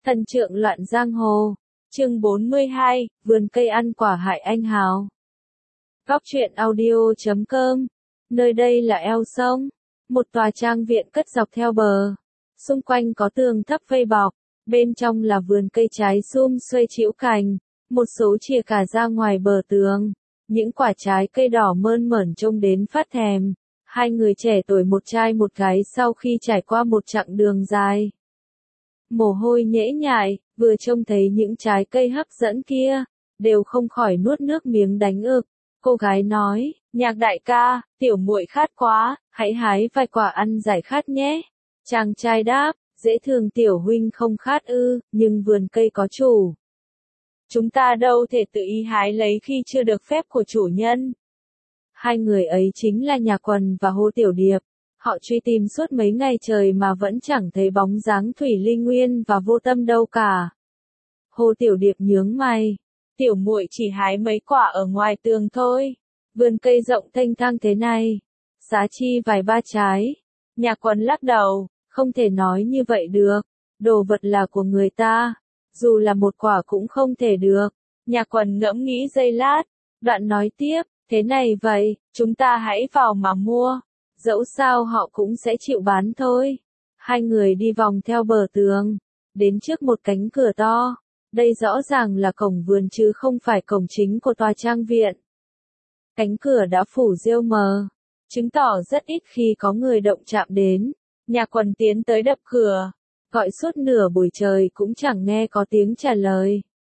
Thần trượng loạn giang hồ. Chương 42, vườn cây ăn quả hại anh hào. Góc truyện audio.com. Nơi đây là eo sông. Một tòa trang viện cất dọc theo bờ. Xung quanh có tường thấp vây bọc. Bên trong là vườn cây trái sum xuê trĩu cành. Một số chìa cả ra ngoài bờ tường. Những quả trái cây đỏ mơn mởn trông đến phát thèm. Hai người trẻ tuổi một trai một gái sau khi trải qua một chặng đường dài. Mồ hôi nhễ nhại, vừa trông thấy những trái cây hấp dẫn kia, đều không khỏi nuốt nước miếng đánh ực. Cô gái nói, Nhạc đại ca, tiểu muội khát quá, hãy hái vài quả ăn giải khát nhé. Chàng trai đáp, dễ thương tiểu huynh không khát ư, nhưng vườn cây có chủ. Chúng ta đâu thể tự ý hái lấy khi chưa được phép của chủ nhân. Hai người ấy chính là Nhạc Quần và Hồ Tiểu Điệp. Họ truy tìm suốt mấy ngày trời mà vẫn chẳng thấy bóng dáng Thủy Linh Nguyên và Vô Tâm đâu cả. Hồ Tiểu Điệp nhướng mày. Tiểu muội chỉ hái mấy quả ở ngoài tường thôi. Vườn cây rộng thênh thang thế này. Giá chi vài ba trái. Nhạc Quần lắc đầu. Không thể nói như vậy được. Đồ vật là của người ta. Dù là một quả cũng không thể được. Nhạc Quần ngẫm nghĩ giây lát. Đoạn nói tiếp. Thế này vậy, chúng ta hãy vào mà mua. Dẫu sao họ cũng sẽ chịu bán thôi. Hai người đi vòng theo bờ tường. Đến trước một cánh cửa to. Đây rõ ràng là cổng vườn chứ không phải cổng chính của tòa trang viện. Cánh cửa đã phủ rêu mờ. Chứng tỏ rất ít khi có người động chạm đến. Nhạc Quần tiến tới đập cửa. Gọi suốt nửa buổi trời cũng chẳng nghe có tiếng trả lời.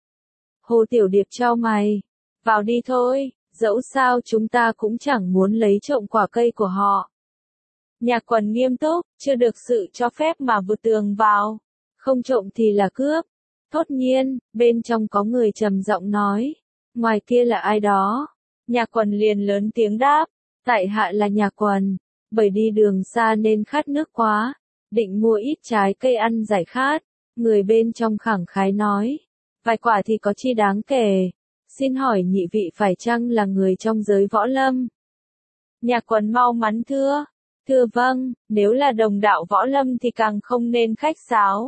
Hồ Tiểu Điệp chau mày. Vào đi thôi, dẫu sao chúng ta cũng chẳng muốn lấy trộm quả cây của họ. Nhạc Quần nghiêm túc, chưa được sự cho phép mà vượt tường vào. Không trộm thì là cướp. Thốt nhiên, bên trong có người trầm giọng nói. Ngoài kia là ai đó? Nhạc Quần liền lớn tiếng đáp. Tại hạ là Nhạc Quần. Bởi đi đường xa nên khát nước quá. Định mua ít trái cây ăn giải khát. Người bên trong khẳng khái nói. Vài quả thì có chi đáng kể. Xin hỏi nhị vị phải chăng là người trong giới võ lâm? Nhạc Quần mau mắn thưa. Thưa vâng, nếu là đồng đạo võ lâm thì càng không nên khách sáo.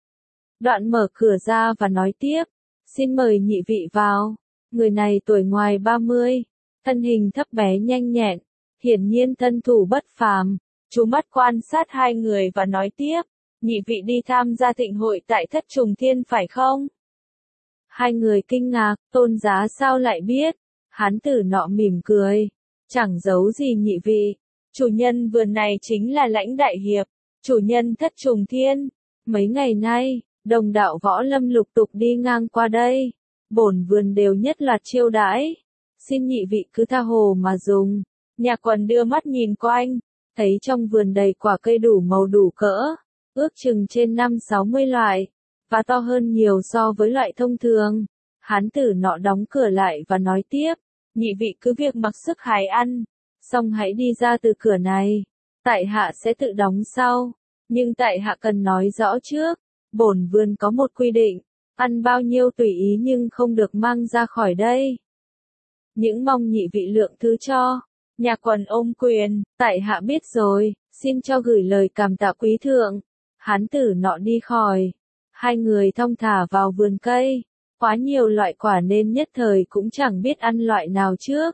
Đoạn mở cửa ra và nói tiếp. Xin mời nhị vị vào. Người này tuổi ngoài 30. Thân hình thấp bé nhanh nhẹn. Hiển nhiên thân thủ bất phàm. Chú mắt quan sát hai người và nói tiếp. Nhị vị đi tham gia thịnh hội tại Thất Trùng Thiên phải không? Hai người kinh ngạc, Tôn Giá sao lại biết? Hán tử nọ mỉm cười. Chẳng giấu gì nhị vị. Chủ nhân vườn này chính là Lãnh Đại Hiệp. Chủ nhân Thất Trùng Thiên. Mấy ngày nay, đồng đạo võ lâm lục tục đi ngang qua đây. Bổn vườn đều nhất loạt chiêu đãi. Xin nhị vị cứ tha hồ mà dùng. Nhạc Quần đưa mắt nhìn quanh. Thấy trong vườn đầy quả cây đủ màu đủ cỡ. Ước chừng trên 5-60 loại. Và to hơn nhiều so với loại thông thường. Hán tử nọ đóng cửa lại và nói tiếp. Nhị vị cứ việc mặc sức hái ăn. Xong hãy đi ra từ cửa này. Tại hạ sẽ tự đóng sau. Nhưng tại hạ cần nói rõ trước. Bổn vườn có một quy định. Ăn bao nhiêu tùy ý nhưng không được mang ra khỏi đây. Những mong nhị vị lượng thứ cho. Nhạc Quần ôm quyền. Tại hạ biết rồi. Xin cho gửi lời cảm tạ quý thượng. Hán tử nọ đi khỏi. Hai người thong thả vào vườn cây. Quá nhiều loại quả nên nhất thời cũng chẳng biết ăn loại nào trước.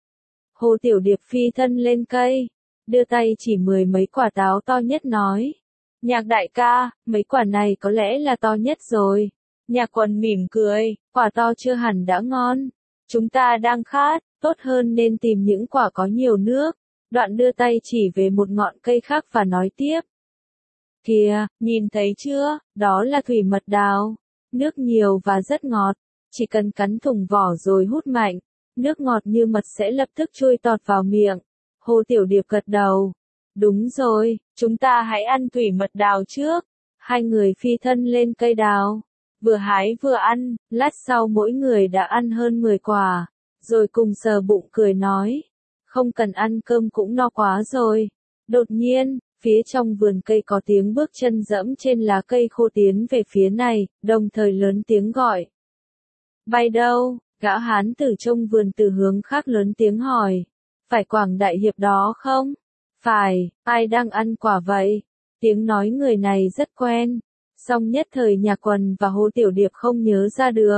Hồ Tiểu Điệp phi thân lên cây. Đưa tay chỉ 10 mấy quả táo to nhất nói. Nhạc đại ca, mấy quả này có lẽ là to nhất rồi. Nhạc Quần mỉm cười, quả to chưa hẳn đã ngon. Chúng ta đang khát, tốt hơn nên tìm những quả có nhiều nước. Đoạn đưa tay chỉ về một ngọn cây khác và nói tiếp. Kìa, nhìn thấy chưa, đó là thủy mật đào. Nước nhiều và rất ngọt. Chỉ cần cắn thủng vỏ rồi hút mạnh. Nước ngọt như mật sẽ lập tức trôi tọt vào miệng. Hồ Tiểu Điệp gật đầu. Đúng rồi, chúng ta hãy ăn thủy mật đào trước. Hai người phi thân lên cây đào. Vừa hái vừa ăn, lát sau mỗi người đã ăn hơn 10 quả. Rồi cùng sờ bụng cười nói. Không cần ăn cơm cũng no quá rồi. Đột nhiên, phía trong vườn cây có tiếng bước chân dẫm trên lá cây khô tiến về phía này, đồng thời lớn tiếng gọi. Bay đâu? Gã hán tử trong vườn từ hướng khác lớn tiếng hỏi. Phải Quảng Đại Hiệp đó không? Phải, ai đang ăn quả vậy? Tiếng nói người này rất quen. Song nhất thời Nhạc Quần và Hồ Tiểu Điệp không nhớ ra được.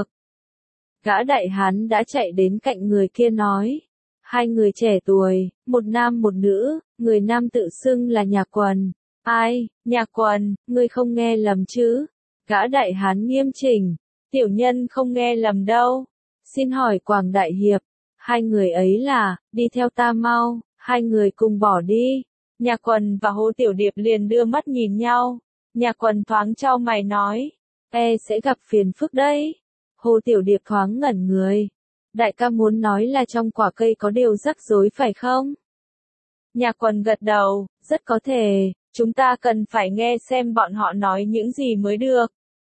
Gã đại hán đã chạy đến cạnh người kia nói. Hai người trẻ tuổi, một nam một nữ, người nam tự xưng là Nhạc Quần. Ai, Nhạc Quần, ngươi không nghe lầm chứ? Gã đại hán nghiêm chỉnh. Tiểu nhân không nghe lầm đâu. Xin hỏi Quảng Đại Hiệp, hai người ấy là, đi theo ta mau, hai người cùng bỏ đi. Nhạc Quần và Hồ Tiểu Điệp liền đưa mắt nhìn nhau. Nhạc Quần thoáng chau mày nói, sẽ gặp phiền phức đấy. Hồ Tiểu Điệp thoáng ngẩn người. Đại ca muốn nói là trong quả cây có điều rắc rối phải không? Nhạc Quần gật đầu, rất có thể, chúng ta cần phải nghe xem bọn họ nói những gì mới được.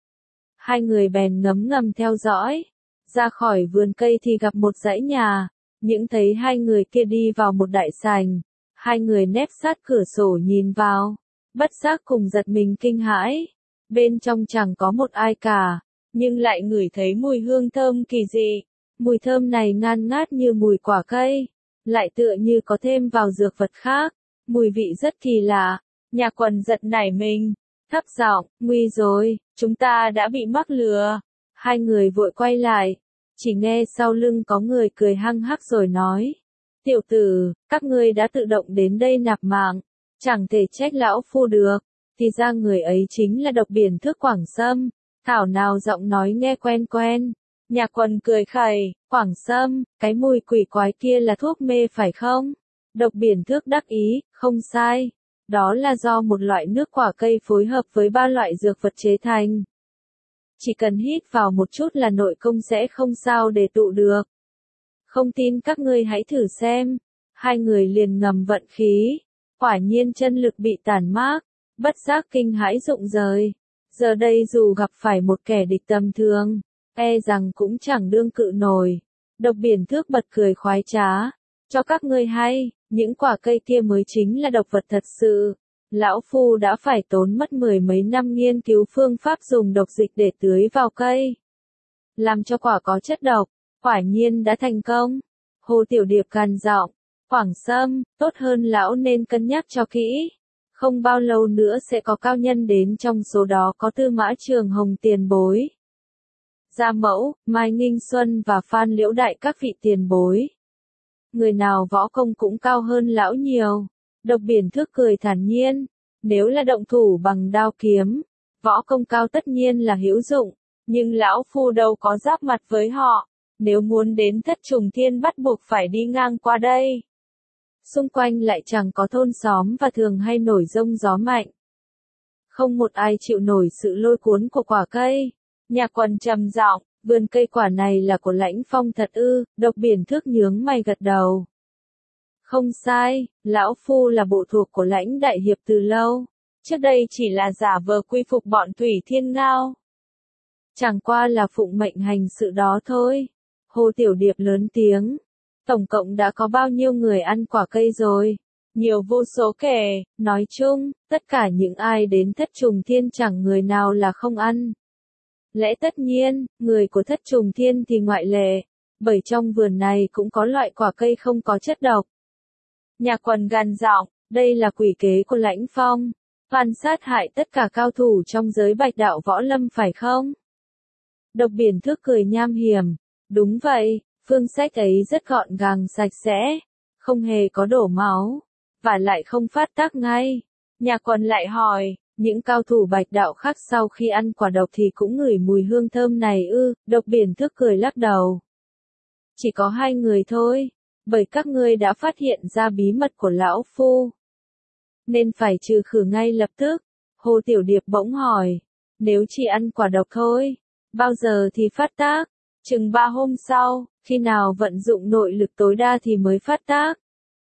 Hai người bèn ngấm ngầm theo dõi. Ra khỏi vườn cây thì gặp một dãy nhà. Những thấy hai người kia đi vào một đại sảnh. Hai người nép sát cửa sổ nhìn vào. Bất giác cùng giật mình kinh hãi. Bên trong chẳng có một ai cả. Nhưng lại ngửi thấy mùi hương thơm kỳ dị. Mùi thơm này ngan ngát như mùi quả cây. Lại tựa như có thêm vào dược vật khác. Mùi vị rất kỳ lạ. Nhạc Quần giật nảy mình. Thấp giọng, nguy rồi, chúng ta đã bị mắc lừa. Hai người vội quay lại. Chỉ nghe sau lưng có người cười hăng hắc rồi nói. Tiểu tử, các ngươi đã tự động đến đây nạp mạng. Chẳng thể trách lão phu được. Thì ra người ấy chính là Độc Biển Thước Quảng Sâm. Thảo nào giọng nói nghe quen quen. Nhạc Quần cười khẩy, Quảng Sâm, cái mùi quỷ quái kia là thuốc mê phải không? Độc Biển Thước đắc ý, không sai. Đó là do một loại nước quả cây phối hợp với 3 loại dược vật chế thành. Chỉ cần hít vào một chút là nội công sẽ không sao để tụ được. Không tin các ngươi hãy thử xem. Hai người liền ngầm vận khí. Quả nhiên chân lực bị tàn mát. Bất giác kinh hãi rụng rời. Giờ đây dù gặp phải một kẻ địch tầm thường, rằng cũng chẳng đương cự nổi. Độc Biển Thước bật cười khoái trá. Cho các ngươi hay, những quả cây kia mới chính là độc vật thật sự. Lão Phu đã phải tốn mất 10 mấy năm nghiên cứu phương pháp dùng độc dịch để tưới vào cây. Làm cho quả có chất độc, quả nhiên đã thành công. Hồ Tiểu Điệp gằn giọng, Quảng Sâm, tốt hơn lão nên cân nhắc cho kỹ. Không bao lâu nữa sẽ có cao nhân đến, trong số đó có Tư Mã Trường Hồng tiền bối. Gia Mẫu, Mai Nghinh Xuân và Phan Liễu Đại các vị tiền bối. Người nào võ công cũng cao hơn lão nhiều. Độc Biển Thước cười thản nhiên. Nếu là động thủ bằng đao kiếm, võ công cao tất nhiên là hữu dụng. Nhưng lão phu đâu có giáp mặt với họ. Nếu muốn đến Thất Trùng Thiên bắt buộc phải đi ngang qua đây. Xung quanh lại chẳng có thôn xóm và thường hay nổi giông gió mạnh. Không một ai chịu nổi sự lôi cuốn của quả cây. Nhạc Quần trầm giọng, vườn cây quả này là của Lãnh Phong thật ư? Độc Biển Thước nhướng mày gật đầu. Không sai, lão phu là bộ thuộc của Lãnh Đại Hiệp từ lâu. Trước đây chỉ là giả vờ quy phục bọn Thủy Thiên Ngao. Chẳng qua là phụng mệnh hành sự đó thôi. Hồ Tiểu Điệp lớn tiếng. Tổng cộng đã có bao nhiêu người ăn quả cây rồi? Nhiều vô số kể, nói chung, tất cả những ai đến Thất Trùng Thiên chẳng người nào là không ăn. Lẽ tất nhiên, người của Thất Trùng Thiên thì ngoại lệ, bởi trong vườn này cũng có loại quả cây không có chất độc. Nhạc Quần gằn giọng, đây là quỷ kế của Lãnh Phong, phản sát hại tất cả cao thủ trong giới Bạch Đạo võ lâm phải không? Độc Biển Thước cười nham hiểm, đúng vậy, phương sách ấy rất gọn gàng sạch sẽ, không hề có đổ máu, và lại không phát tác ngay. Nhạc Quần lại hỏi, những cao thủ Bạch Đạo khác sau khi ăn quả độc thì cũng ngửi mùi hương thơm này ư? Độc Biển Thước cười lắc đầu. Chỉ có 2 người thôi, bởi các ngươi đã phát hiện ra bí mật của lão phu, nên phải trừ khử ngay lập tức. Hồ Tiểu Điệp bỗng hỏi, nếu chỉ ăn quả độc thôi, bao giờ thì phát tác? Chừng 3 hôm sau, khi nào vận dụng nội lực tối đa thì mới phát tác.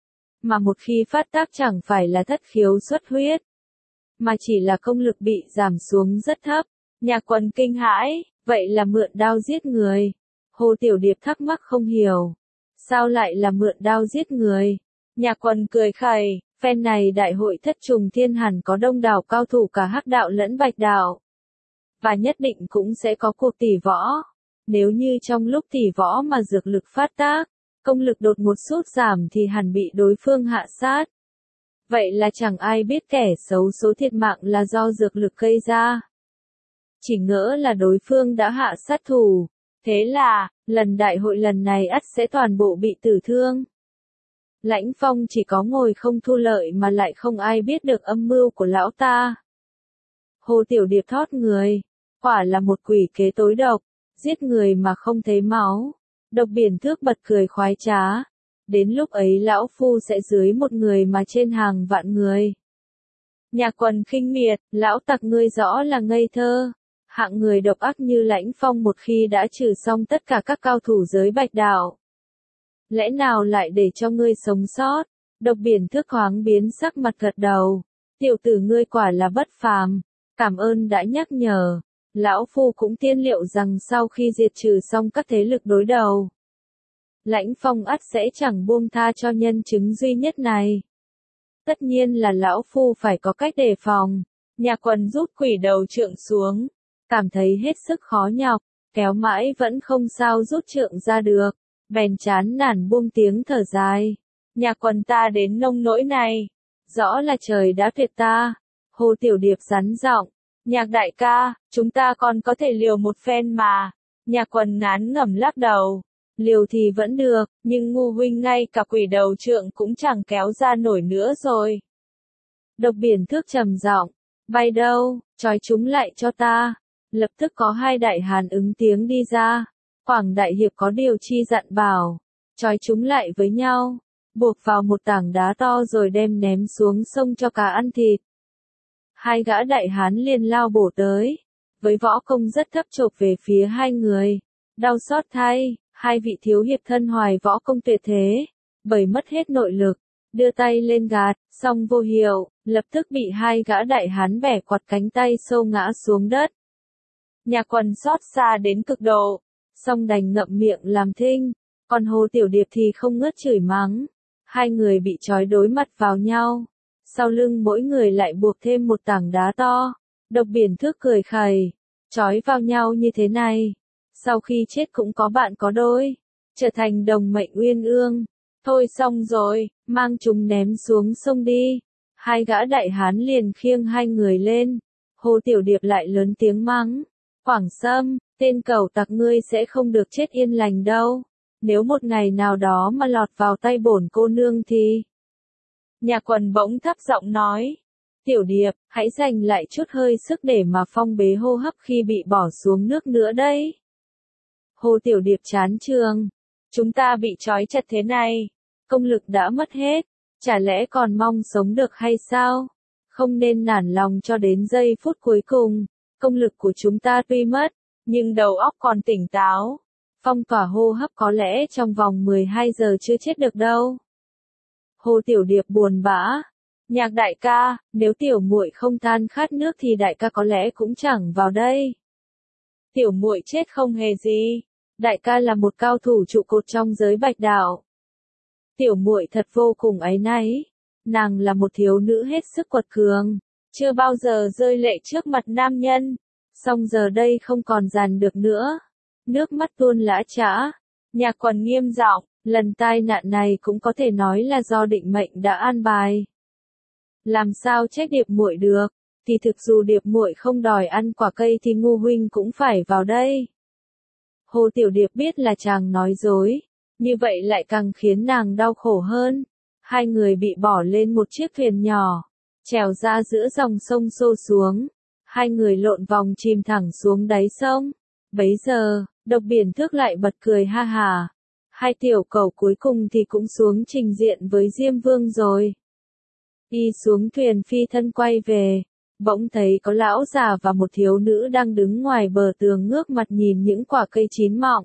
Mà một khi phát tác chẳng phải là thất khiếu xuất huyết, mà chỉ là công lực bị giảm xuống rất thấp. Nhạc Quần kinh hãi, vậy là mượn đao giết người. Hồ Tiểu Điệp thắc mắc không hiểu. Sao lại là mượn đao giết người? Nhạc Quần cười khẩy, phen này đại hội Thất Trùng Thiên hẳn có đông đảo cao thủ cả Hắc Đạo lẫn Bạch Đạo. Và nhất định cũng sẽ có cuộc tỷ võ. Nếu như trong lúc tỷ võ mà dược lực phát tác, công lực đột ngột sút giảm thì hẳn bị đối phương hạ sát. Vậy là chẳng ai biết kẻ xấu số thiệt mạng là do dược lực gây ra. chỉ ngỡ là đối phương đã hạ sát thủ. Thế là, lần đại hội lần này ắt sẽ toàn bộ bị tử thương. Lãnh Phong chỉ có ngồi không thu lợi mà lại không ai biết được âm mưu của lão ta. Hồ Tiểu Điệp thót người, quả là một quỷ kế tối độc, giết người mà không thấy máu. Độc Biển Thước bật cười khoái trá. Đến lúc ấy lão phu sẽ dưới một người mà trên hàng vạn người. Nhạc Quần khinh miệt, lão tặc ngươi rõ là ngây thơ. Hạng người độc ác như Lãnh Phong một khi đã trừ xong tất cả các cao thủ giới Bạch Đạo, lẽ nào lại để cho ngươi sống sót? Độc Biển Thước thoáng biến sắc mặt gật đầu. Tiểu tử ngươi quả là bất phàm, cảm ơn đã nhắc nhở. Lão phu cũng tiên liệu rằng sau khi diệt trừ xong các thế lực đối đầu, Lãnh Phong ắt sẽ chẳng buông tha cho nhân chứng duy nhất này. Tất nhiên là lão phu phải có cách đề phòng. Nhạc Quần rút quỷ đầu trượng xuống, cảm thấy hết sức khó nhọc, kéo mãi vẫn không sao rút trượng ra được, bèn chán nản buông tiếng thở dài. Nhạc Quần ta đến nông nỗi này, rõ là trời đã tuyệt ta. Hồ Tiểu Điệp rắn giọng, Nhạc đại ca, chúng ta còn có thể liều một phen mà. Nhạc Quần ngán ngẩm lắc đầu. Liều thì vẫn được, nhưng ngu huynh ngay cả quỷ đầu trượng cũng chẳng kéo ra nổi nữa rồi. Độc Biển Thước trầm giọng, bay đâu, trói chúng lại cho ta. Lập tức có hai đại hán ứng tiếng đi ra. Quảng đại hiệp có điều chi dặn bảo, trói chúng lại với nhau, buộc vào một tảng đá to rồi đem ném xuống sông cho cá ăn thịt. Hai gã đại hán liền lao bổ tới, với võ công rất thấp chộp về phía hai người. Đau xót thay, hai vị thiếu hiệp thân hoài võ công tuyệt thế, bởi mất hết nội lực, đưa tay lên gạt, song vô hiệu, lập tức bị hai gã đại hán bẻ quạt cánh tay sâu ngã xuống đất. Nhạc Quần xót xa đến cực độ, song đành ngậm miệng làm thinh, còn Hồ Tiểu Điệp thì không ngớt chửi mắng. Hai người bị trói đối mặt vào nhau, sau lưng mỗi người lại buộc thêm một tảng đá to. Độc Biển Thước cười khẩy, trói vào nhau như thế này, sau khi chết cũng có bạn có đôi, trở thành đồng mệnh uyên ương. Thôi xong rồi, mang chúng ném xuống sông đi. Hai gã đại hán liền khiêng hai người lên. Hồ Tiểu Điệp lại lớn tiếng mắng, Quảng Sâm, tên cẩu tặc ngươi sẽ không được chết yên lành đâu. Nếu một ngày nào đó mà lọt vào tay bổn cô nương thì... Nhạc Quần bỗng thấp giọng nói, Tiểu Điệp, hãy dành lại chút hơi sức để mà phong bế hô hấp khi bị bỏ xuống nước nữa đấy. Hồ Tiểu Điệp chán trường, chúng ta bị trói chặt thế này, công lực đã mất hết, chả lẽ còn mong sống được hay sao? Không nên nản lòng cho đến giây phút cuối cùng, công lực của chúng ta tuy mất, nhưng đầu óc còn tỉnh táo. Phong tỏa hô hấp có lẽ trong vòng 12 giờ chưa chết được đâu. Hồ Tiểu Điệp buồn bã, Nhạc đại ca, nếu tiểu muội không than khát nước thì đại ca có lẽ cũng chẳng vào đây. Tiểu muội chết không hề gì, đại ca là một cao thủ trụ cột trong giới Bạch Đạo. Tiểu muội thật vô cùng áy náy, nàng là một thiếu nữ hết sức quật cường, chưa bao giờ rơi lệ trước mặt nam nhân, song giờ đây không còn dằn được nữa. Nước mắt tuôn lã chã. Nhạc Quần nghiêm giọng, lần tai nạn này cũng có thể nói là do định mệnh đã an bài. Làm sao trách Điệp muội được, thì thực dù Điệp muội không đòi ăn quả cây thì ngu huynh cũng phải vào đây. Hồ Tiểu Điệp biết là chàng nói dối, như vậy lại càng khiến nàng đau khổ hơn. Hai người bị bỏ lên một chiếc thuyền nhỏ, trèo ra giữa dòng sông xô xuống. Hai người lộn vòng chìm thẳng xuống đáy sông. Bấy giờ, Độc Biển Thước lại bật cười ha hà. Hai tiểu cẩu cuối cùng thì cũng xuống trình diện với Diêm Vương rồi. Đi xuống thuyền phi thân quay về, bỗng thấy có lão già và một thiếu nữ đang đứng ngoài bờ tường ngước mặt nhìn những quả cây chín mọng.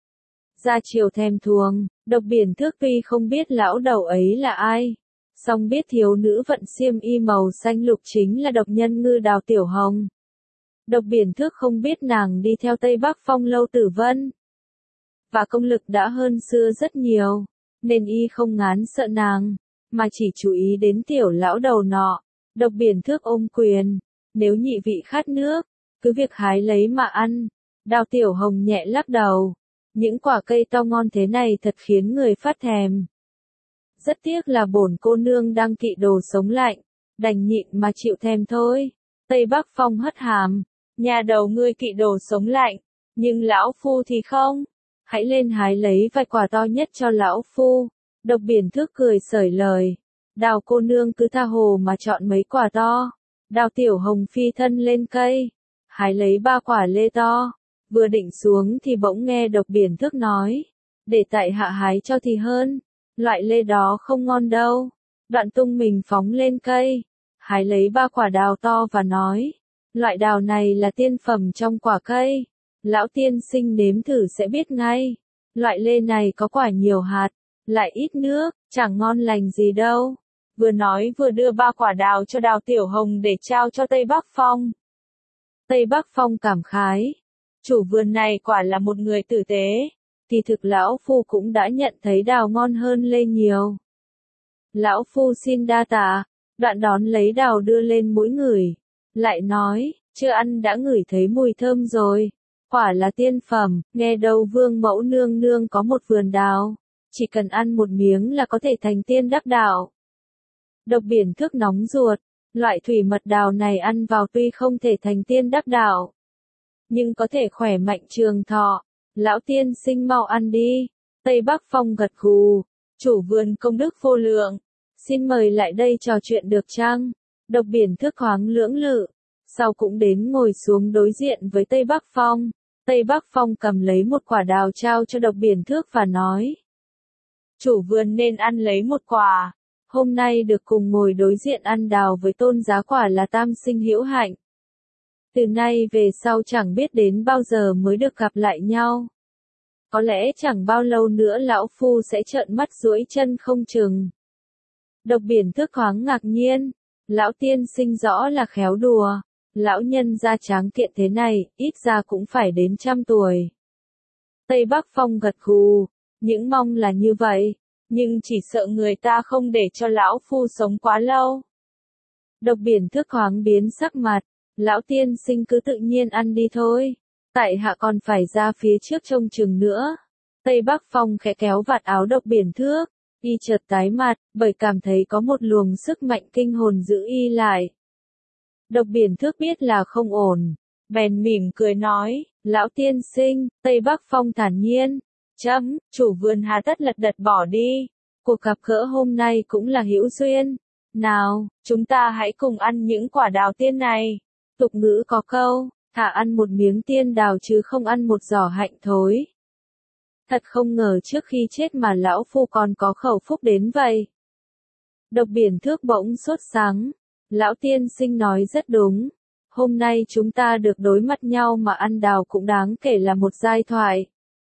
Ra chiều thèm thuồng, Độc Biển Thước tuy không biết lão đầu ấy là ai, song biết thiếu nữ vận xiêm y màu xanh lục chính là độc nhân Ngư Đào Tiểu Hồng. Độc Biển Thước không biết nàng đi theo Tây Bắc Phong Lâu Tử Vân, và công lực đã hơn xưa rất nhiều, nên y không ngán sợ nàng, mà chỉ chú ý đến tiểu lão đầu nọ. Độc Biển Thước ôm quyền, nếu nhị vị khát nước, cứ việc hái lấy mà ăn. Đào Tiểu Hồng nhẹ lắc đầu, những quả cây to ngon thế này thật khiến người phát thèm. Rất tiếc là bổn cô nương đang kỵ đồ sống lạnh, đành nhịn mà chịu thèm thôi. Tây Bắc Phong hất hàm, Nhà đầu ngươi kỵ đồ sống lạnh, nhưng lão phu thì không. Hãy lên hái lấy vài quả to nhất cho lão phu. Độc Biển Thước cười xởi lời. Đào cô nương cứ tha hồ mà chọn mấy quả to. Đào Tiểu Hồng phi thân lên cây, hái lấy 3 quả lê to. Vừa định xuống thì bỗng nghe Độc Biển Thước nói, để tại hạ hái cho thì hơn, loại lê đó không ngon đâu. Đoạn tung mình phóng lên cây, hái lấy 3 quả đào to và nói, loại đào này là tiên phẩm trong quả cây. Lão tiên sinh nếm thử sẽ biết ngay. Loại lê này có quả nhiều hạt, lại ít nước, chẳng ngon lành gì đâu. Vừa nói vừa đưa 3 quả đào cho Đào Tiểu Hồng để trao cho Tây Bắc Phong. Tây Bắc Phong cảm khái. Chủ vườn này quả là một người tử tế. Kỳ thực lão phu cũng đã nhận thấy đào ngon hơn lê nhiều. Lão phu xin đa tạ. Đoạn đón lấy đào đưa lên mũi ngửi. Lại nói, chưa ăn đã ngửi thấy mùi thơm rồi. Quả là tiên phẩm, nghe đâu vương mẫu nương nương có một vườn đào. Chỉ cần ăn một miếng là có thể thành tiên đắc đạo. Độc Biển Thước nóng ruột, loại thủy mật đào này ăn vào tuy không thể thành tiên đắc đạo, nhưng có thể khỏe mạnh trường thọ. Lão tiên sinh mau ăn đi. Tây Bắc Phong gật gù, chủ vườn công đức vô lượng. Xin mời lại đây trò chuyện được chăng? Độc Biển Thước thoáng lưỡng lự, sau cũng đến ngồi xuống đối diện với Tây Bắc Phong. Tây Bắc Phong cầm lấy một quả đào trao cho Độc Biển Thước và nói, chủ vườn nên ăn lấy một quả. Hôm nay được cùng ngồi đối diện ăn đào với Tôn Giá quả là tam sinh hữu hạnh. Từ nay về sau chẳng biết đến bao giờ mới được gặp lại nhau. Có lẽ chẳng bao lâu nữa lão phu sẽ trợn mắt duỗi chân không chừng. Độc Biển Thước thoáng ngạc nhiên. Lão tiên sinh rõ là khéo đùa. Lão nhân da tráng kiện thế này, ít ra cũng phải đến 100 tuổi. Tây Bắc Phong gật gù. Những mong là như vậy. Nhưng chỉ sợ người ta không để cho lão phu sống quá lâu. Độc Biển Thước thoáng biến sắc mặt. Lão tiên sinh cứ tự nhiên ăn đi thôi. Tại hạ còn phải ra phía trước trông chừng nữa. Tây Bắc Phong khẽ kéo vạt áo Độc Biển Thước. Y chợt tái mặt, bởi cảm thấy có một luồng sức mạnh kinh hồn giữ y lại. Độc Biển Thước biết là không ổn. Bèn mỉm cười nói, lão tiên sinh. Tây Bắc Phong thản nhiên. Chấm, chủ vườn hà tất lật đật bỏ đi. Cuộc gặp gỡ hôm nay cũng là hữu duyên. Nào, chúng ta hãy cùng ăn những quả đào tiên này. Tục ngữ có câu, thà ăn một miếng tiên đào chứ không ăn một giỏ hạnh thối. Thật không ngờ trước khi chết mà lão phu còn có khẩu phúc đến vậy. Độc Biển Thước bỗng sốt sắng. Lão tiên sinh nói rất đúng. Hôm nay chúng ta được đối mặt nhau mà ăn đào cũng đáng kể là một giai thoại.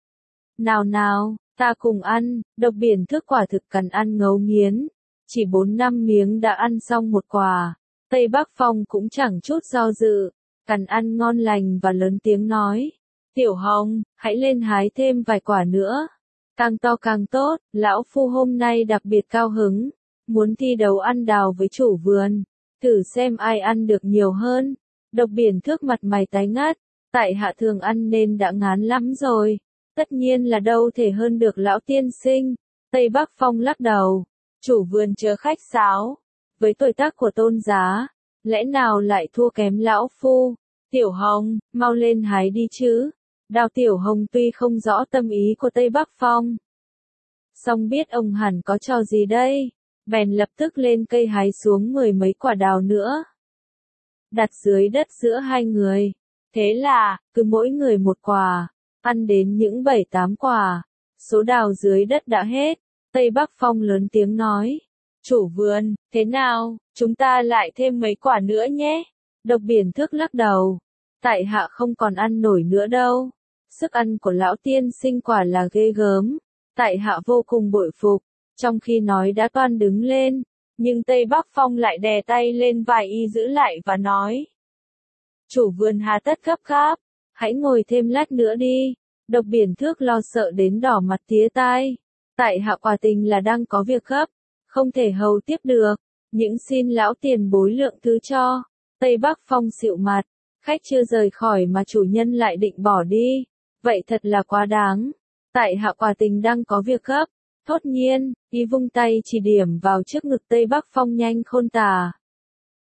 Nào nào, ta cùng ăn. Độc Biển Thước quả thực cần ăn ngấu nghiến. Chỉ 4-5 miếng đã ăn xong một quả. Tây Bắc Phong cũng chẳng chút do dự. Cần ăn ngon lành và lớn tiếng nói. Tiểu Hồng, hãy lên hái thêm vài quả nữa. Càng to càng tốt, lão phu hôm nay đặc biệt cao hứng. Muốn thi đấu ăn đào với chủ vườn. Thử xem ai ăn được nhiều hơn. Độc Biển Thước mặt mày tái ngắt. Tại hạ thường ăn nên đã ngán lắm rồi. Tất nhiên là đâu thể hơn được lão tiên sinh. Tây Bắc Phong lắc đầu. Chủ vườn chớ khách sáo. Với tuổi tác của Tôn Giá, lẽ nào lại thua kém lão phu. Tiểu Hồng, mau lên hái đi chứ. Đào Tiểu Hồng tuy không rõ tâm ý của Tây Bắc Phong, song biết ông hẳn có trò gì đây. Bèn lập tức lên cây hái xuống 10 mấy quả đào nữa. Đặt dưới đất giữa hai người. Thế là, cứ mỗi người một quả. Ăn đến những 7-8 quả. Số đào dưới đất đã hết. Tây Bắc Phong lớn tiếng nói. Chủ vườn, thế nào, chúng ta lại thêm mấy quả nữa nhé. Độc Biển Thước lắc đầu. Tại hạ không còn ăn nổi nữa đâu. Sức ăn của lão tiên sinh quả là ghê gớm. Tại hạ vô cùng bội phục. Trong khi nói đã toan đứng lên. Nhưng Tây Bắc Phong lại đè tay lên vai y giữ lại và nói. Chủ vườn hà tất gấp gáp. Hãy ngồi thêm lát nữa đi. Độc Biển Thước lo sợ đến đỏ mặt tía tai. Tại hạ quả tình là đang có việc gấp. Không thể hầu tiếp được. Những xin lão tiền bối lượng thứ cho. Tây Bắc Phong xịu mặt. Khách chưa rời khỏi mà chủ nhân lại định bỏ đi. Vậy thật là quá đáng. Tại hạ quả tình đang có việc gấp. Thốt nhiên, y vung tay chỉ điểm vào trước ngực Tây Bắc Phong nhanh khôn tả.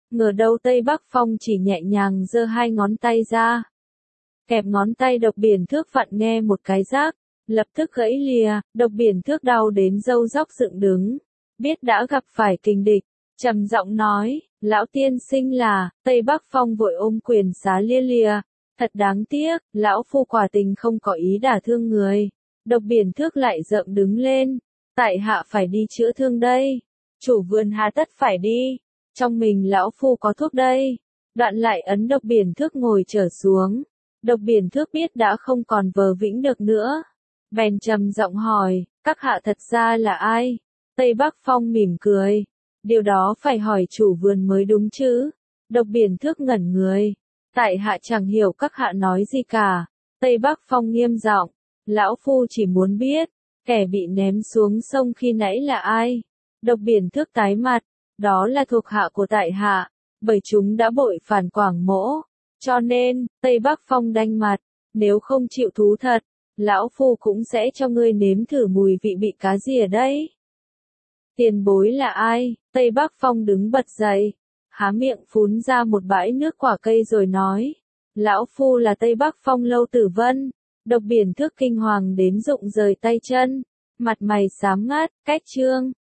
Ngờ đâu Tây Bắc Phong chỉ nhẹ nhàng giơ hai ngón tay ra. Kẹp ngón tay Độc Biển Thước vặn nghe một cái rác, lập tức gãy lìa, Độc Biển Thước đau đến râu róc dựng đứng. Biết đã gặp phải kình địch, trầm giọng nói, lão tiên sinh là, Tây Bắc Phong vội ôm quyền xá lia lìa. Thật đáng tiếc, lão phu quả tình không có ý đả thương người. Độc Biển Thước lại rợm đứng lên, tại hạ phải đi chữa thương đây. Chủ vườn hà tất phải đi, trong mình lão phu có thuốc đây. Đoạn lại ấn Độc Biển Thước ngồi trở xuống. Độc Biển Thước biết đã không còn vờ vĩnh được nữa. Bèn trầm giọng hỏi, các hạ thật ra là ai? Tây Bắc Phong mỉm cười. Điều đó phải hỏi chủ vườn mới đúng chứ. Độc Biển Thước ngẩn người. Tại hạ chẳng hiểu các hạ nói gì cả. Tây Bắc Phong nghiêm giọng. Lão phu chỉ muốn biết, kẻ bị ném xuống sông khi nãy là ai? Độc Biển Thước tái mặt. Đó là thuộc hạ của tại hạ. Bởi chúng đã bội phản Quảng Mỗ. Cho nên, Tây Bắc Phong đanh mặt. Nếu không chịu thú thật, lão phu cũng sẽ cho ngươi nếm thử mùi vị bị cá rìa đấy. Tiền bối là ai? Tây Bắc Phong đứng bật dậy, há miệng phún ra một bãi nước quả cây rồi nói. Lão phu là Tây Bắc Phong Lâu Tử Vân. Độc Biển Thước kinh hoàng đến rụng rời tay chân, mặt mày xám ngắt, cách trương.